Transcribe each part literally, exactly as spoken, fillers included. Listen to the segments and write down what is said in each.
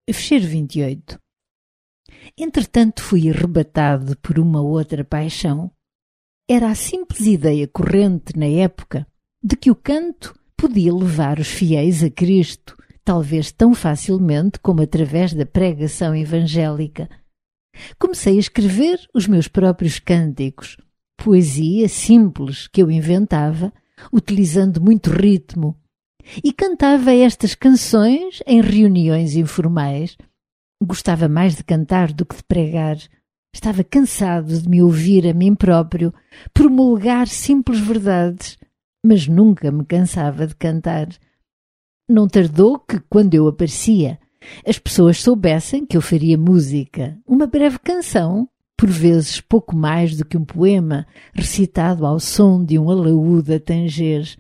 Fecheiro vinte e oito. Entretanto fui arrebatado por uma outra paixão. Era a simples ideia corrente na época de que o canto podia levar os fiéis a Cristo, talvez tão facilmente como através da pregação evangélica. Comecei a escrever os meus próprios cânticos, poesia simples que eu inventava, utilizando muito ritmo, e cantava estas canções em reuniões informais. Gostava mais de cantar do que de pregar. Estava cansado de me ouvir a mim próprio promulgar simples verdades, mas nunca me cansava de cantar. Não tardou que, quando eu aparecia, as pessoas soubessem que eu faria música, uma breve canção, por vezes pouco mais do que um poema, recitado ao som de um alaúde a tanger.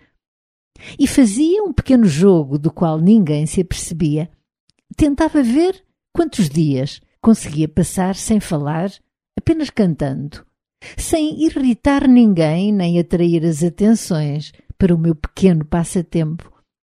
E fazia um pequeno jogo do qual ninguém se apercebia. Tentava ver quantos dias conseguia passar sem falar, apenas cantando, sem irritar ninguém nem atrair as atenções para o meu pequeno passatempo.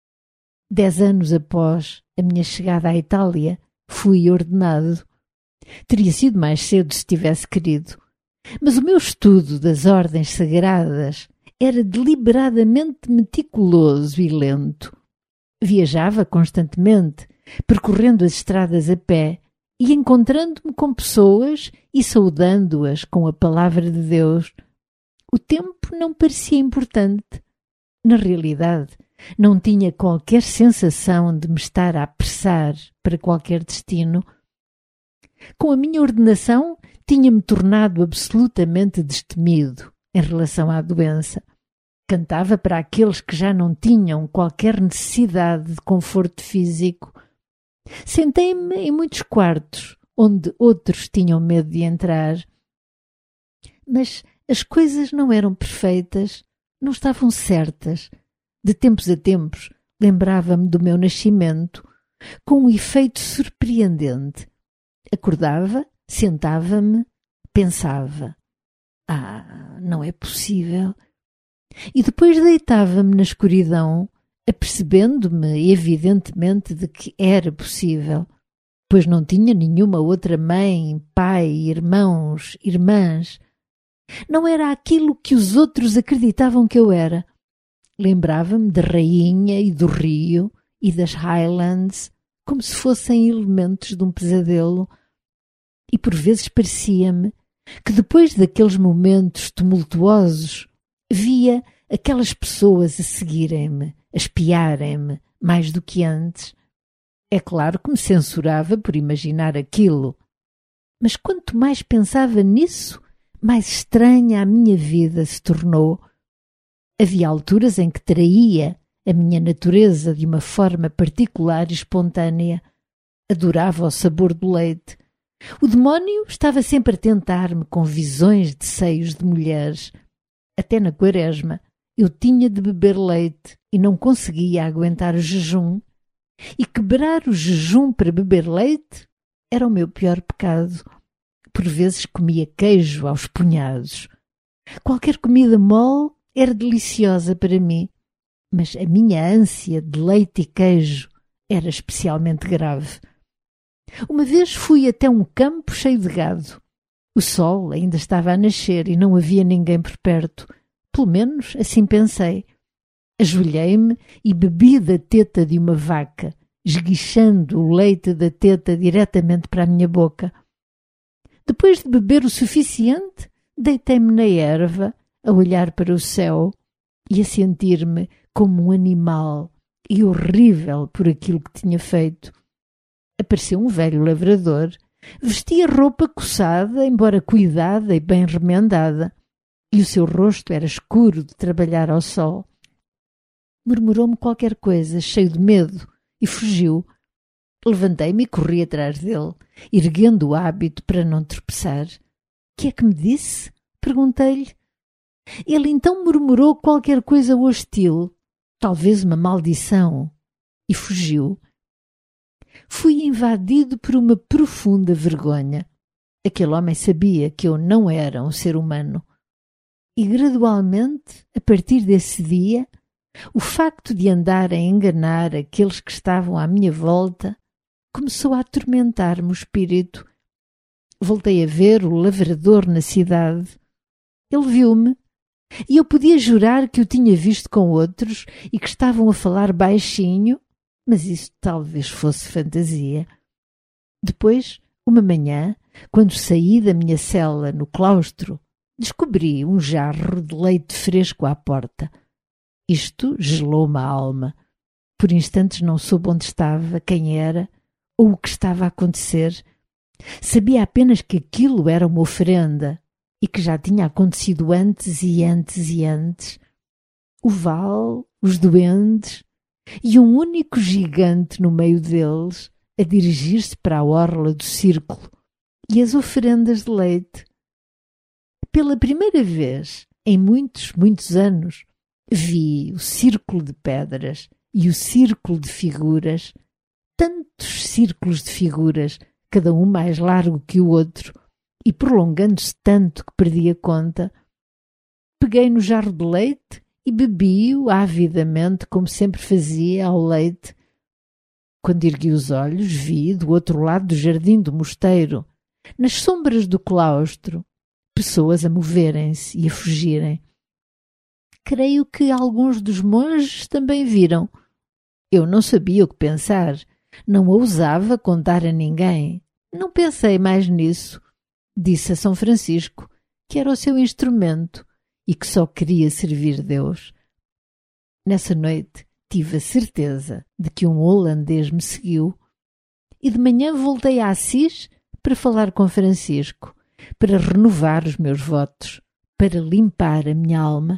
Dez anos após a minha chegada à Itália, fui ordenado. Teria sido mais cedo se tivesse querido, mas o meu estudo das ordens sagradas era deliberadamente meticuloso e lento. Viajava constantemente, percorrendo as estradas a pé e encontrando-me com pessoas e saudando-as com a palavra de Deus. O tempo não parecia importante. Na realidade, não tinha qualquer sensação de me estar a apressar para qualquer destino. Com a minha ordenação, tinha-me tornado absolutamente destemido em relação à doença. Cantava para aqueles que já não tinham qualquer necessidade de conforto físico. Sentei-me em muitos quartos onde outros tinham medo de entrar. Mas as coisas não eram perfeitas, não estavam certas. De tempos a tempos, lembrava-me do meu nascimento, com um efeito surpreendente. Acordava, sentava-me, pensava. Ah, não é possível. E depois deitava-me na escuridão, apercebendo-me evidentemente de que era possível, pois não tinha nenhuma outra mãe, pai, irmãos, irmãs. Não era aquilo que os outros acreditavam que eu era. Lembrava-me da rainha e do rio e das Highlands, como se fossem elementos de um pesadelo. E por vezes parecia-me que depois daqueles momentos tumultuosos via aquelas pessoas a seguirem-me, a espiarem-me, mais do que antes. É claro que me censurava por imaginar aquilo, mas quanto mais pensava nisso, mais estranha a minha vida se tornou. Havia alturas em que traía a minha natureza de uma forma particular e espontânea. Adorava o sabor do leite. O demónio estava sempre a tentar-me com visões de seios de mulheres. Até na quaresma eu tinha de beber leite e não conseguia aguentar o jejum. E quebrar o jejum para beber leite era o meu pior pecado. Por vezes comia queijo aos punhados. Qualquer comida mole era deliciosa para mim, mas a minha ânsia de leite e queijo era especialmente grave. Uma vez fui até um campo cheio de gado. O sol ainda estava a nascer e não havia ninguém por perto. Pelo menos assim pensei. Ajoelhei-me e bebi da teta de uma vaca, esguichando o leite da teta diretamente para a minha boca. Depois de beber o suficiente, deitei-me na erva, a olhar para o céu e a sentir-me como um animal e horrível por aquilo que tinha feito. Apareceu um velho lavrador. Vestia roupa coçada, embora cuidada e bem remendada, e o seu rosto era escuro de trabalhar ao sol. Murmurou-me qualquer coisa, cheio de medo, e fugiu. Levantei-me e corri atrás dele, erguendo o hábito para não tropeçar. — Que é que me disse? Perguntei-lhe. Ele então murmurou qualquer coisa hostil, talvez uma maldição, e fugiu. Fui invadido por uma profunda vergonha. Aquele homem sabia que eu não era um ser humano. E gradualmente, a partir desse dia, o facto de andar a enganar aqueles que estavam à minha volta começou a atormentar-me o espírito. Voltei a ver o lavrador na cidade. Ele viu-me e eu podia jurar que o tinha visto com outros e que estavam a falar baixinho, mas isso talvez fosse fantasia. Depois, uma manhã, quando saí da minha cela no claustro, descobri um jarro de leite fresco à porta. Isto gelou-me a alma. Por instantes não soube onde estava, quem era ou o que estava a acontecer. Sabia apenas que aquilo era uma oferenda e que já tinha acontecido antes e antes e antes. O vale, os duendes e um único gigante no meio deles a dirigir-se para a orla do círculo e as oferendas de leite. Pela primeira vez em muitos, muitos anos, vi o círculo de pedras e o círculo de figuras, tantos círculos de figuras, cada um mais largo que o outro, e prolongando-se tanto que perdi a conta. Peguei no jarro de leite e bebi-o avidamente, como sempre fazia ao leite. Quando ergui os olhos, vi, do outro lado do jardim do mosteiro, nas sombras do claustro, pessoas a moverem-se e a fugirem. Creio que alguns dos monges também viram. Eu não sabia o que pensar, não ousava contar a ninguém. Não pensei mais nisso. Disse a São Francisco que era o seu instrumento e que só queria servir Deus. Nessa noite tive a certeza de que um holandês me seguiu e de manhã voltei a Assis para falar com Francisco, para renovar os meus votos, para limpar a minha alma.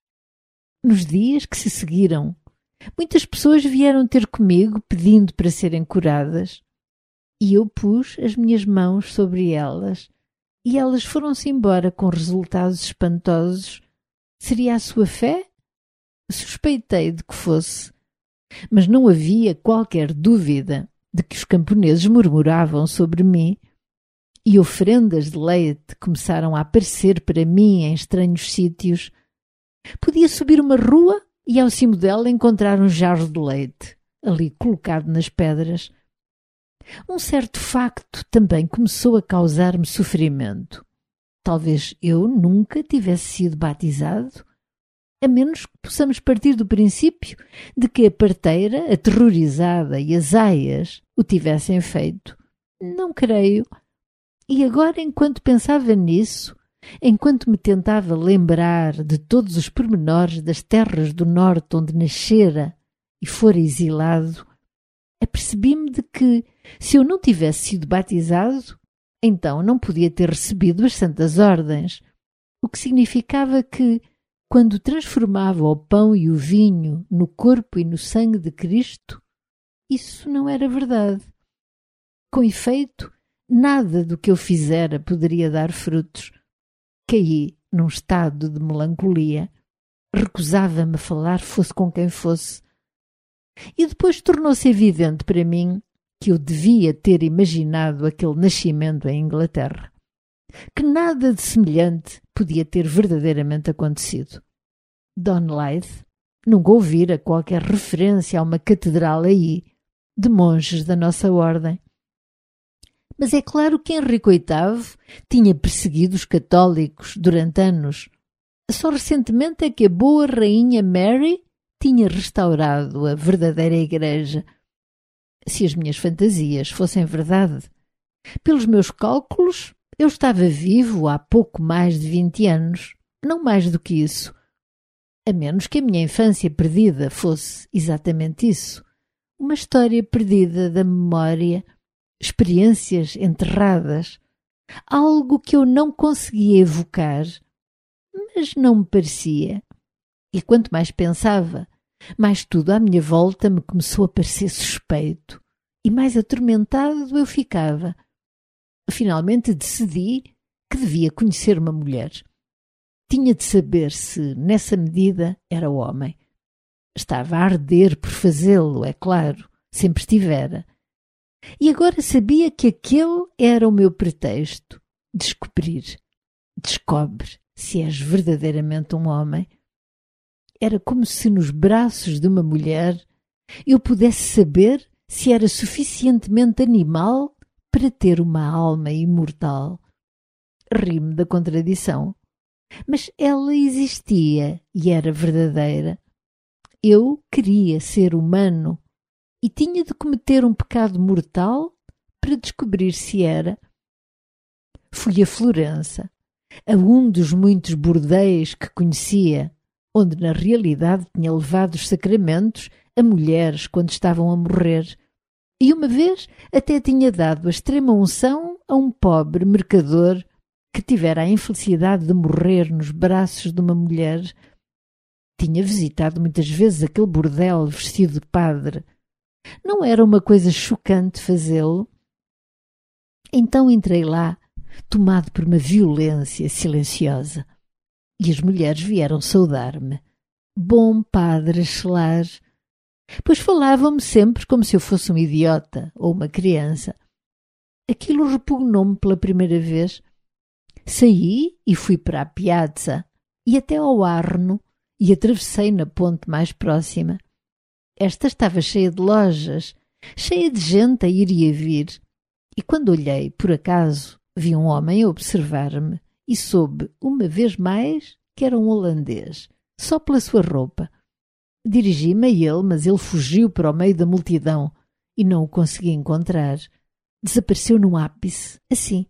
Nos dias que se seguiram, muitas pessoas vieram ter comigo pedindo para serem curadas e eu pus as minhas mãos sobre elas e elas foram-se embora com resultados espantosos. Seria a sua fé? Suspeitei de que fosse, mas não havia qualquer dúvida de que os camponeses murmuravam sobre mim e oferendas de leite começaram a aparecer para mim em estranhos sítios. Podia subir uma rua e ao cimo dela encontrar um jarro de leite, ali colocado nas pedras. Um certo facto também começou a causar-me sofrimento. Talvez eu nunca tivesse sido batizado, a menos que possamos partir do princípio de que a parteira, aterrorizada, e as aias o tivessem feito. Não creio. E agora, enquanto pensava nisso, enquanto me tentava lembrar de todos os pormenores das terras do norte onde nascera e fora exilado, apercebi-me de que, se eu não tivesse sido batizado, então não podia ter recebido as santas ordens, o que significava que, quando transformava o pão e o vinho no corpo e no sangue de Cristo, isso não era verdade. Com efeito, nada do que eu fizera poderia dar frutos. Caí num estado de melancolia. Recusava-me a falar, fosse com quem fosse. E depois tornou-se evidente para mim que eu devia ter imaginado aquele nascimento em Inglaterra, que nada de semelhante podia ter verdadeiramente acontecido. Don Lyth nunca ouvira qualquer referência a uma catedral aí, de monges da nossa ordem. Mas é claro que Henrique oitavo tinha perseguido os católicos durante anos. Só recentemente é que a boa rainha Mary tinha restaurado a verdadeira igreja. Se as minhas fantasias fossem verdade, pelos meus cálculos, eu estava vivo há pouco mais de vinte anos, não mais do que isso. A menos que a minha infância perdida fosse exatamente isso, uma história perdida da memória, experiências enterradas, algo que eu não conseguia evocar, mas não me parecia. E quanto mais pensava, mais tudo à minha volta me começou a parecer suspeito, e mais atormentado eu ficava. Finalmente decidi que devia conhecer uma mulher. Tinha de saber se, nessa medida, era homem. Estava a arder por fazê-lo, é claro, sempre estivera. E agora sabia que aquele era o meu pretexto. Descobrir. Descobre se és verdadeiramente um homem. Era como se nos braços de uma mulher eu pudesse saber se era suficientemente animal para ter uma alma imortal. Ri-me da contradição, mas ela existia e era verdadeira. Eu queria ser humano e tinha de cometer um pecado mortal para descobrir se era. Fui a Florença, a um dos muitos bordéis que conhecia, onde na realidade tinha levado os sacramentos a mulheres quando estavam a morrer, e uma vez até tinha dado a extrema unção a um pobre mercador que tivera a infelicidade de morrer nos braços de uma mulher. Tinha visitado muitas vezes aquele bordel vestido de padre. Não era uma coisa chocante fazê-lo? Então entrei lá, tomado por uma violência silenciosa, e as mulheres vieram saudar-me. Bom padre Schelar, pois falavam-me sempre como se eu fosse um idiota ou uma criança. Aquilo repugnou-me pela primeira vez. Saí e fui para a piazza e até ao Arno e atravessei na ponte mais próxima. Esta estava cheia de lojas, cheia de gente a ir e a vir, e quando olhei, por acaso, vi um homem a observar-me e soube, uma vez mais, que era um holandês, só pela sua roupa. Dirigi-me a ele, mas ele fugiu para o meio da multidão e não o consegui encontrar. Desapareceu num ápice, assim.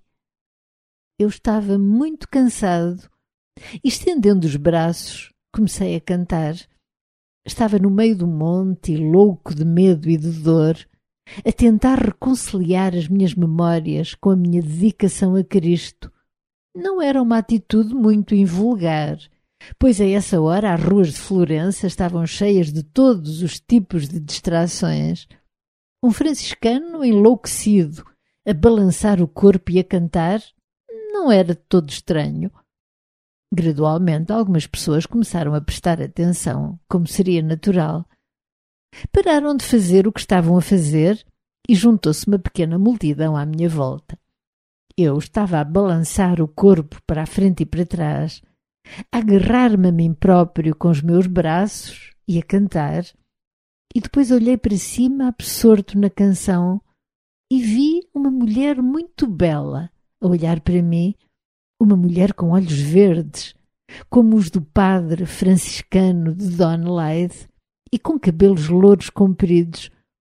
Eu estava muito cansado e, estendendo os braços, comecei a cantar. Estava no meio do monte e louco de medo e de dor, a tentar reconciliar as minhas memórias com a minha dedicação a Cristo. Não era uma atitude muito invulgar, pois a essa hora as ruas de Florença estavam cheias de todos os tipos de distrações. Um franciscano enlouquecido, a balançar o corpo e a cantar, não era de todo estranho. Gradualmente, algumas pessoas começaram a prestar atenção, como seria natural. Pararam de fazer o que estavam a fazer e juntou-se uma pequena multidão à minha volta. Eu estava a balançar o corpo para a frente e para trás, a agarrar-me a mim próprio com os meus braços e a cantar, e depois olhei para cima, absorto na canção, e vi uma mulher muito bela a olhar para mim, uma mulher com olhos verdes, como os do padre franciscano de Donelade, e com cabelos louros compridos.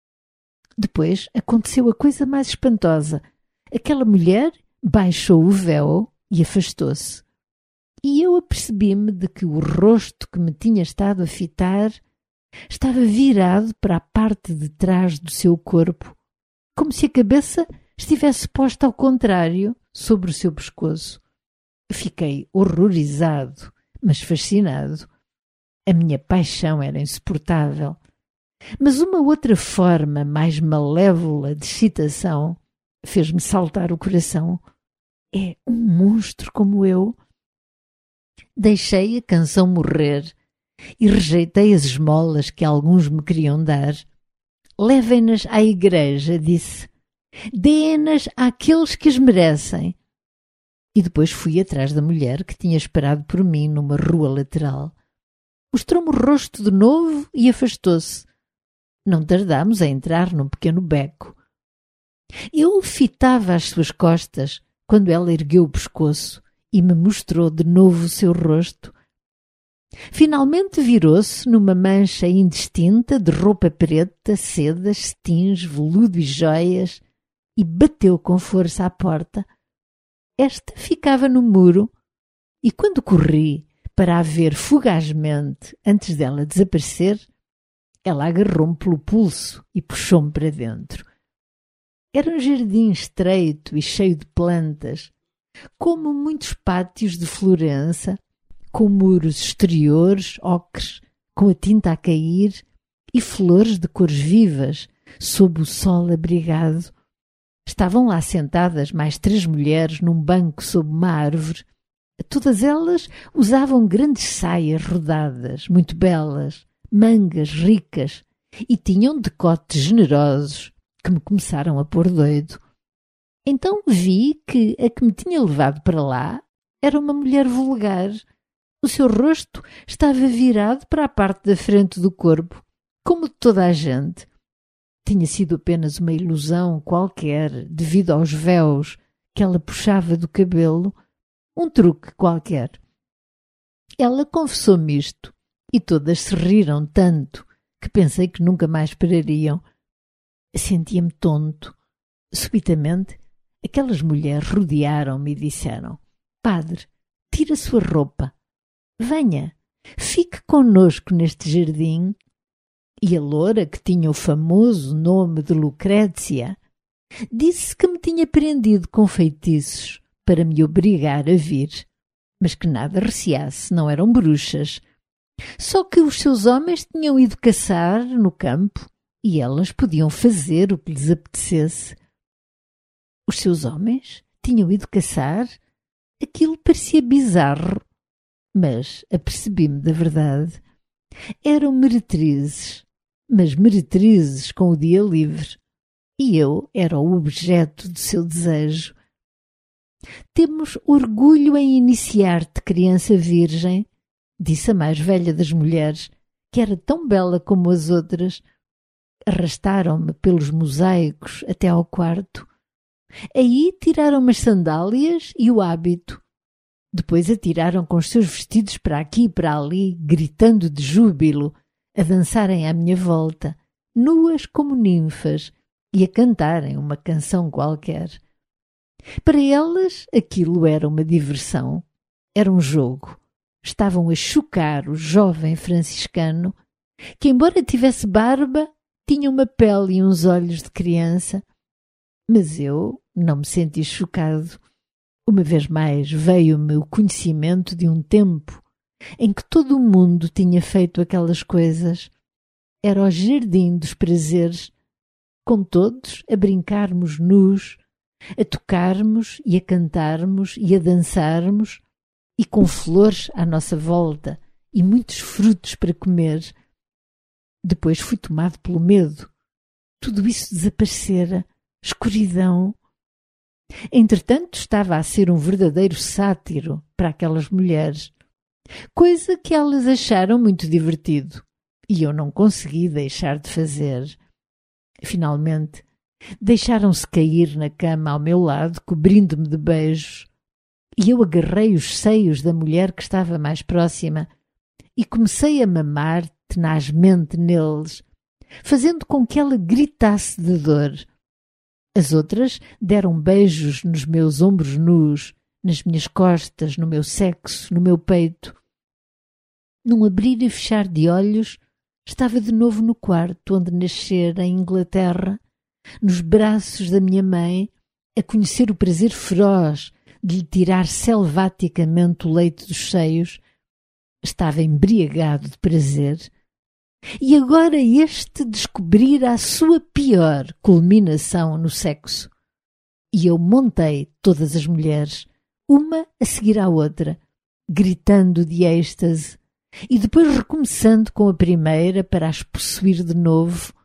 Depois aconteceu a coisa mais espantosa. Aquela mulher baixou o véu e afastou-se. E eu apercebi-me de que o rosto que me tinha estado a fitar estava virado para a parte de trás do seu corpo, como se a cabeça estivesse posta ao contrário sobre o seu pescoço. Fiquei horrorizado, mas fascinado. A minha paixão era insuportável. Mas uma outra forma mais malévola de excitação fez-me saltar o coração. É um monstro como eu. Deixei a canção morrer e rejeitei as esmolas que alguns me queriam dar. Levem-nas à igreja, disse. Dêem-nas àqueles que as merecem. E depois fui atrás da mulher que tinha esperado por mim numa rua lateral. Mostrou-me o rosto de novo e afastou-se. Não tardámos a entrar num pequeno beco. Eu fitava as suas costas quando ela ergueu o pescoço e me mostrou de novo o seu rosto. Finalmente virou-se numa mancha indistinta de roupa preta, sedas, cetins, veludo e joias e bateu com força à porta. Esta ficava no muro e quando corri para a ver fugazmente antes dela desaparecer, ela agarrou-me pelo pulso e puxou-me para dentro. Era um jardim estreito e cheio de plantas, como muitos pátios de Florença, com muros exteriores, ocres, com a tinta a cair e flores de cores vivas, sob o sol abrigado. Estavam lá sentadas mais três mulheres num banco sob uma árvore. Todas elas usavam grandes saias rodadas, muito belas, mangas ricas, e tinham decotes generosos que me começaram a pôr doido. Então vi que a que me tinha levado para lá era uma mulher vulgar. O seu rosto estava virado para a parte da frente do corpo, como de toda a gente. tinha sido apenas uma ilusão qualquer devido aos véus que ela puxava do cabelo, um truque qualquer. Ela confessou-me isto e todas se riram tanto que pensei que nunca mais parariam. Sentia-me tonto. Subitamente, aquelas mulheres rodearam-me e disseram: Padre, tire a sua roupa. Venha, fique conosco neste jardim. E a loura, que tinha o famoso nome de Lucrécia, disse que me tinha prendido com feitiços para me obrigar a vir, mas que nada receasse, não eram bruxas. Só que os seus homens tinham ido caçar no campo e elas podiam fazer o que lhes apetecesse. Os seus homens tinham ido caçar? Aquilo parecia bizarro, mas apercebi-me da verdade. Eram meretrizes, mas meretrizes com o dia livre, e eu era o objeto do seu desejo. Temos orgulho em iniciar-te, criança virgem, disse a mais velha das mulheres, que era tão bela como as outras. Arrastaram-me pelos mosaicos até ao quarto. Aí tiraram-me as sandálias e o hábito. Depois atiraram com os seus vestidos para aqui e para ali, gritando de júbilo, a dançarem à minha volta, nuas como ninfas, e a cantarem uma canção qualquer. Para elas aquilo era uma diversão, era um jogo. Estavam a chocar o jovem franciscano, que embora tivesse barba, tinha uma pele e uns olhos de criança. Mas eu não me senti chocado. Uma vez mais veio-me o conhecimento de um tempo em que todo o mundo tinha feito aquelas coisas. Era o jardim dos prazeres, com todos a brincarmos nus, a tocarmos e a cantarmos e a dançarmos, e com flores à nossa volta e muitos frutos para comer. Depois fui tomado pelo medo. Tudo isso desaparecera. Escuridão. Entretanto, estava a ser um verdadeiro sátiro para aquelas mulheres, coisa que elas acharam muito divertido, e eu não consegui deixar de fazer. Finalmente, deixaram-se cair na cama ao meu lado, cobrindo-me de beijos, e eu agarrei os seios da mulher que estava mais próxima e comecei a mamar tenazmente neles, fazendo com que ela gritasse de dor. As outras deram beijos nos meus ombros nus, nas minhas costas, no meu sexo, no meu peito. Num abrir e fechar de olhos, estava de novo no quarto onde nascera em Inglaterra, nos braços da minha mãe, a conhecer o prazer feroz de lhe tirar selvaticamente o leite dos seios. Estava embriagado de prazer. E agora este descobrira a sua pior culminação no sexo. E eu montei todas as mulheres, uma a seguir à outra, gritando de êxtase, e depois recomeçando com a primeira para as possuir de novo.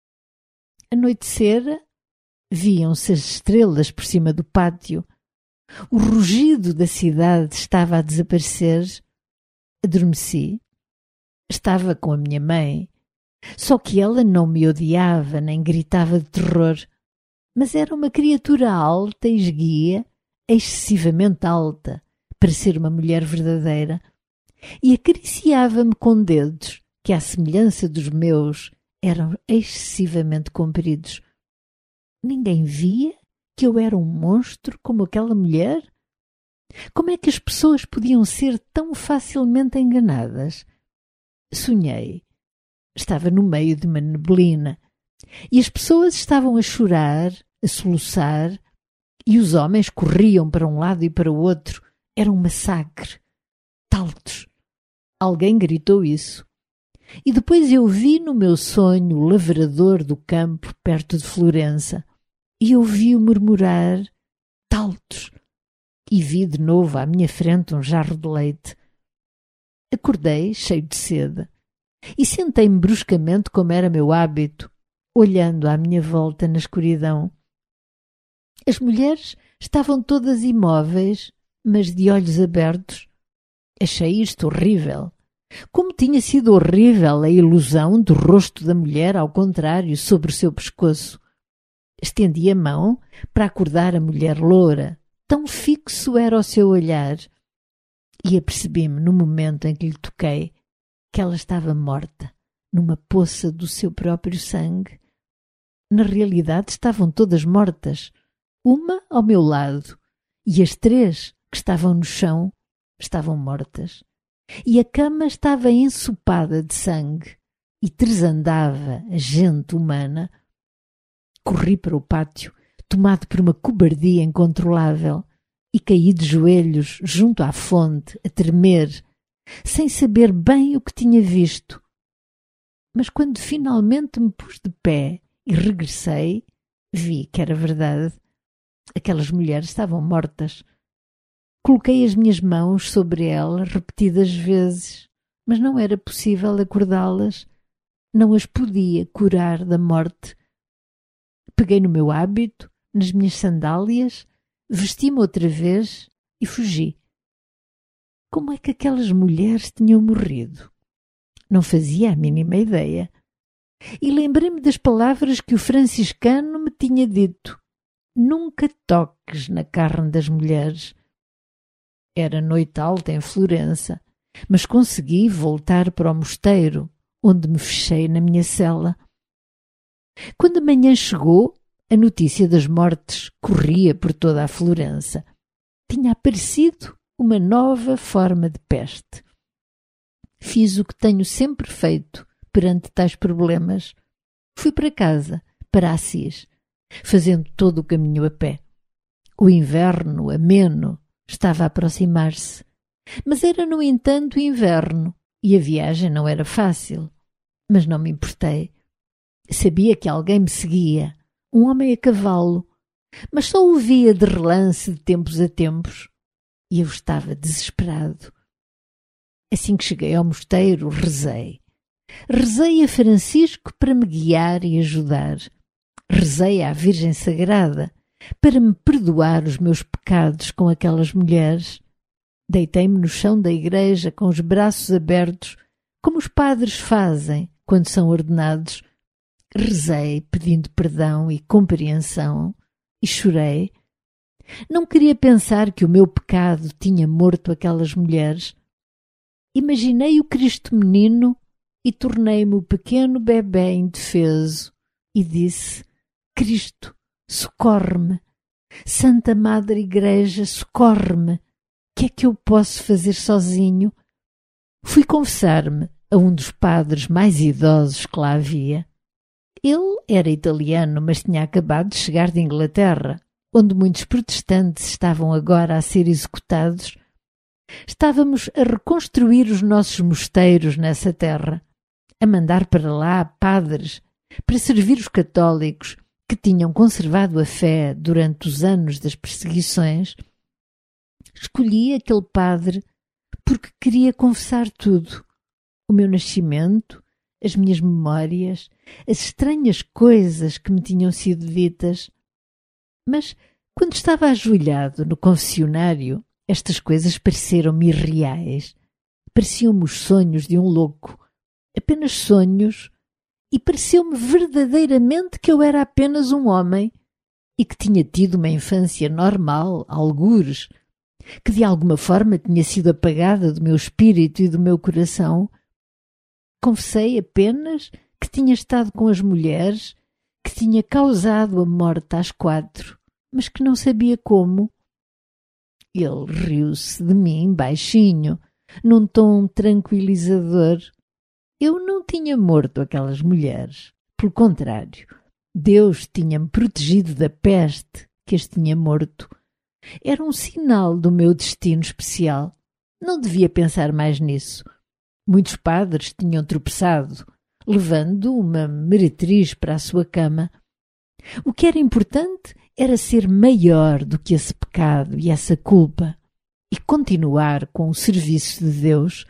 Anoitecera, viam-se as estrelas por cima do pátio, o rugido da cidade estava a desaparecer. Adormeci. Estava com a minha mãe, só que ela não me odiava nem gritava de terror, mas era uma criatura alta e esguia, excessivamente alta para ser uma mulher verdadeira, e acariciava-me com dedos que, à semelhança dos meus, eram excessivamente compridos. Ninguém via que eu era um monstro como aquela mulher? Como é que as pessoas podiam ser tão facilmente enganadas? Sonhei. Estava no meio de uma neblina e as pessoas estavam a chorar, a soluçar, e os homens corriam para um lado e para o outro. Era um massacre. Taltos. Alguém gritou isso. E depois eu vi no meu sonho o lavrador do campo perto de Florença e ouvi-o murmurar Taltos. E vi de novo à minha frente um jarro de leite. Acordei, cheio de sede, e sentei-me bruscamente como era meu hábito, olhando à minha volta na escuridão. As mulheres estavam todas imóveis, mas de olhos abertos. Achei isto horrível. Como tinha sido horrível a ilusão do rosto da mulher ao contrário sobre o seu pescoço. Estendi a mão para acordar a mulher loura. Tão fixo era o seu olhar. E apercebi-me, no momento em que lhe toquei, que ela estava morta, numa poça do seu próprio sangue. Na realidade estavam todas mortas, uma ao meu lado, e as três que estavam no chão estavam mortas. E a cama estava ensopada de sangue e tresandava a gente humana. Corri para o pátio, tomado por uma cobardia incontrolável, e caí de joelhos junto à fonte, a tremer, sem saber bem o que tinha visto. Mas quando finalmente me pus de pé e regressei, vi que era verdade. Aquelas mulheres estavam mortas. Coloquei as minhas mãos sobre elas repetidas vezes, mas não era possível acordá-las. Não as podia curar da morte. Peguei no meu hábito, nas minhas sandálias, vesti-me outra vez e fugi. Como é que aquelas mulheres tinham morrido? Não fazia a mínima ideia. E lembrei-me das palavras que o franciscano me tinha dito. Nunca toques na carne das mulheres. Era noite alta em Florença, mas consegui voltar para o mosteiro, onde me fechei na minha cela. Quando a manhã chegou, a notícia das mortes corria por toda a Florença. Tinha aparecido uma nova forma de peste. Fiz o que tenho sempre feito perante tais problemas. Fui para casa, para Assis, fazendo todo o caminho a pé. O inverno, ameno, estava a aproximar-se. Mas era, no entanto, inverno e a viagem não era fácil. Mas não me importei. Sabia que alguém me seguia, um homem a cavalo, mas só o via de relance de tempos a tempos. E eu estava desesperado. Assim que cheguei ao mosteiro, rezei. Rezei a Francisco para me guiar e ajudar. Rezei à Virgem Sagrada para me perdoar os meus pecados com aquelas mulheres. Deitei-me no chão da igreja com os braços abertos, como os padres fazem quando são ordenados. Rezei pedindo perdão e compreensão e chorei. Não queria pensar que o meu pecado tinha morto aquelas mulheres. Imaginei o Cristo menino e tornei-me o pequeno bebé indefeso e disse: Cristo, socorre-me. Santa Madre Igreja, socorre-me. O que é que eu posso fazer sozinho? Fui confessar-me a um dos padres mais idosos que lá havia. Ele era italiano, mas tinha acabado de chegar de Inglaterra, onde muitos protestantes estavam agora a ser executados. Estávamos a reconstruir os nossos mosteiros nessa terra, a mandar para lá padres para servir os católicos que tinham conservado a fé durante os anos das perseguições. Escolhi aquele padre porque queria confessar tudo: o meu nascimento, as minhas memórias, as estranhas coisas que me tinham sido ditas. Mas, quando estava ajoelhado no confessionário, estas coisas pareceram-me irreais. Pareciam-me os sonhos de um louco, apenas sonhos, e pareceu-me verdadeiramente que eu era apenas um homem e que tinha tido uma infância normal, algures, que de alguma forma tinha sido apagada do meu espírito e do meu coração. Confessei apenas que tinha estado com as mulheres, que tinha causado a morte às quatro, mas que não sabia como. Ele riu-se de mim baixinho, num tom tranquilizador. Eu não tinha morto aquelas mulheres. Pelo contrário, Deus tinha-me protegido da peste que as tinha morto. Era um sinal do meu destino especial. Não devia pensar mais nisso. Muitos padres tinham tropeçado, levando uma meretriz para a sua cama. O que era importante era ser maior do que esse pecado e essa culpa e continuar com o serviço de Deus.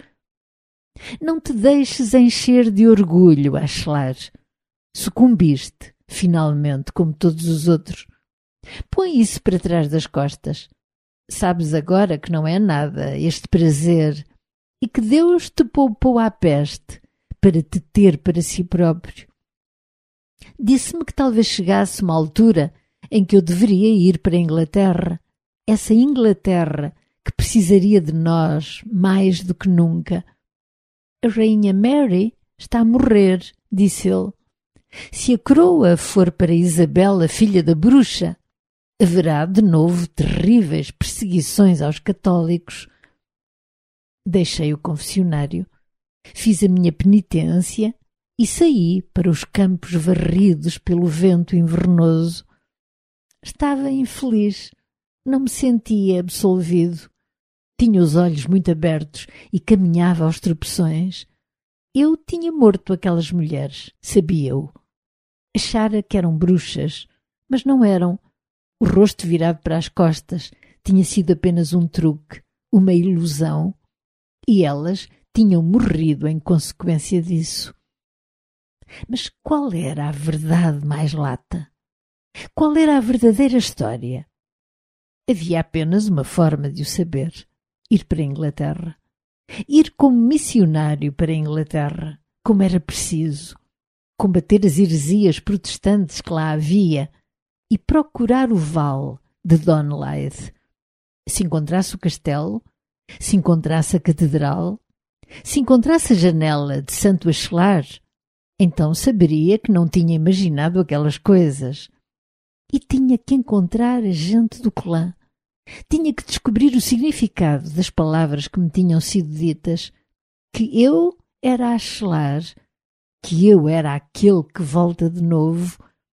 Não te deixes encher de orgulho, Ashlar. Sucumbiste, finalmente, como todos os outros. Põe isso para trás das costas. Sabes agora que não é nada este prazer, e que Deus te poupou à peste para te ter para si próprio. Disse-me que talvez chegasse uma altura em que eu deveria ir para a Inglaterra, essa Inglaterra que precisaria de nós mais do que nunca. A Rainha Mary está a morrer, disse ele. Se a coroa for para Isabel, a filha da bruxa, haverá de novo terríveis perseguições aos católicos. Deixei o confessionário, fiz a minha penitência e saí para os campos varridos pelo vento invernoso. Estava infeliz, não me sentia absolvido. Tinha os olhos muito abertos e caminhava aos tropeções. Eu tinha morto aquelas mulheres, sabia-o. Achara que eram bruxas, mas não eram. O rosto virado para as costas tinha sido apenas um truque, uma ilusão, e elas tinham morrido em consequência disso. Mas qual era a verdade mais lata? Qual era a verdadeira história? Havia apenas uma forma de o saber: ir para a Inglaterra. Ir como missionário para a Inglaterra, como era preciso, combater as heresias protestantes que lá havia e procurar o vale de Donelaide. Se encontrasse o castelo, se encontrasse a catedral, se encontrasse a janela de Santo Achelar, então saberia que não tinha imaginado aquelas coisas. E tinha que encontrar a gente do clã. Tinha que descobrir o significado das palavras que me tinham sido ditas, que eu era Achelar, que eu era aquele que volta de novo.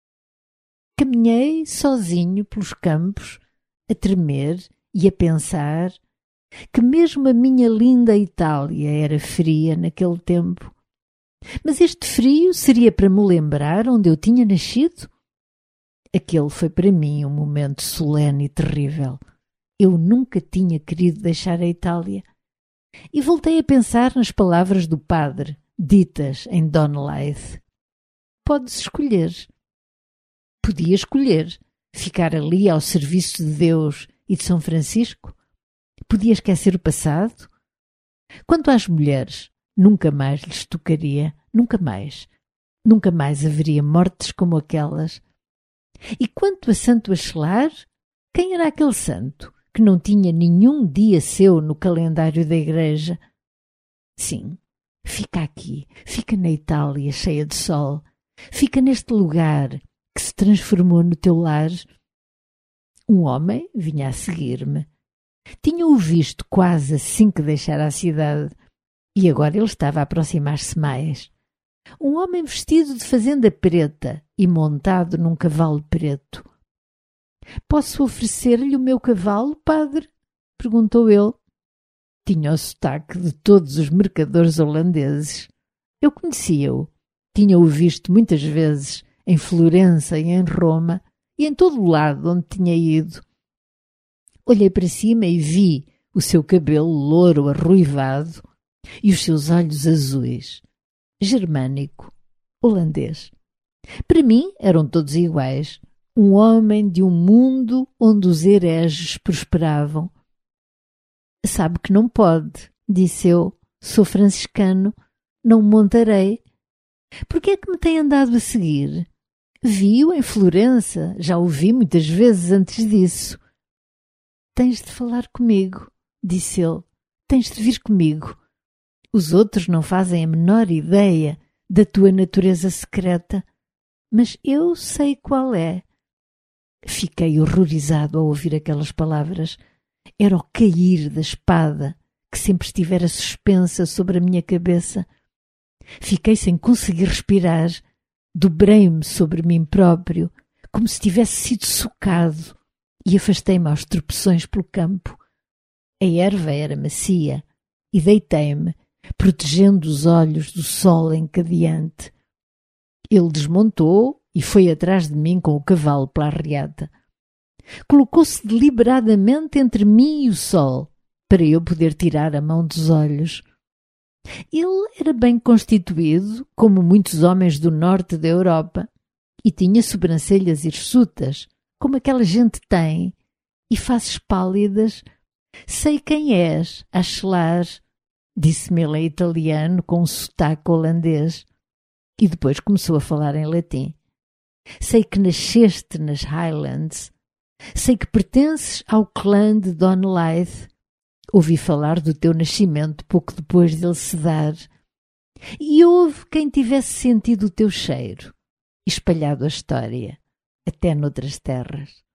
Caminhei sozinho pelos campos, a tremer e a pensar que mesmo a minha linda Itália era fria naquele tempo. Mas este frio seria para me lembrar onde eu tinha nascido? Aquele foi para mim um momento solene e terrível. Eu nunca tinha querido deixar a Itália. E voltei a pensar nas palavras do padre, ditas em Donelaide. Podes escolher. Podia escolher ficar ali ao serviço de Deus e de São Francisco. Podia esquecer o passado. Quanto às mulheres, nunca mais lhes tocaria, nunca mais. Nunca mais haveria mortes como aquelas. E quanto a Santo Achelar, quem era aquele santo que não tinha nenhum dia seu no calendário da igreja? Sim, fica aqui, fica na Itália cheia de sol, fica neste lugar que se transformou no teu lar. Um homem vinha a seguir-me. Tinha-o visto quase assim que deixara a cidade, e agora ele estava a aproximar-se mais. Um homem vestido de fazenda preta e montado num cavalo preto. Posso oferecer-lhe o meu cavalo, padre? Perguntou ele. Tinha o sotaque de todos os mercadores holandeses. Eu conhecia-o. Tinha-o visto muitas vezes em Florença e em Roma e em todo o lado onde tinha ido. Olhei para cima e vi o seu cabelo louro arruivado e os seus olhos azuis. Germânico, holandês. Para mim eram todos iguais. Um homem de um mundo onde os hereges prosperavam. Sabe que não pode, disse eu. Sou franciscano, não montarei. Por que é que me tem andado a seguir? Vi-o em Florença, já o vi muitas vezes antes disso. Tens de falar comigo, disse ele. Tens de vir comigo. Os outros não fazem a menor ideia da tua natureza secreta, mas eu sei qual é. Fiquei horrorizado ao ouvir aquelas palavras. Era o cair da espada que sempre estivera suspensa sobre a minha cabeça. Fiquei sem conseguir respirar. Dobrei-me sobre mim próprio, como se tivesse sido socado, e afastei-me aos tropeções pelo campo. A erva era macia, e deitei-me, protegendo os olhos do sol encadeante. Ele desmontou e foi atrás de mim com o cavalo pela arreata. Colocou-se deliberadamente entre mim e o sol, para eu poder tirar a mão dos olhos. Ele era bem constituído, como muitos homens do norte da Europa, e tinha sobrancelhas hirsutas, como aquela gente tem, e faces pálidas. Sei quem és, Achelar, disse-me ele em italiano com um sotaque holandês e depois começou a falar em latim. Sei que nasceste nas Highlands, sei que pertences ao clã de Don Lyth. Ouvi falar do teu nascimento pouco depois dele se dar, e houve quem tivesse sentido o teu cheiro, espalhado a história, até noutras terras.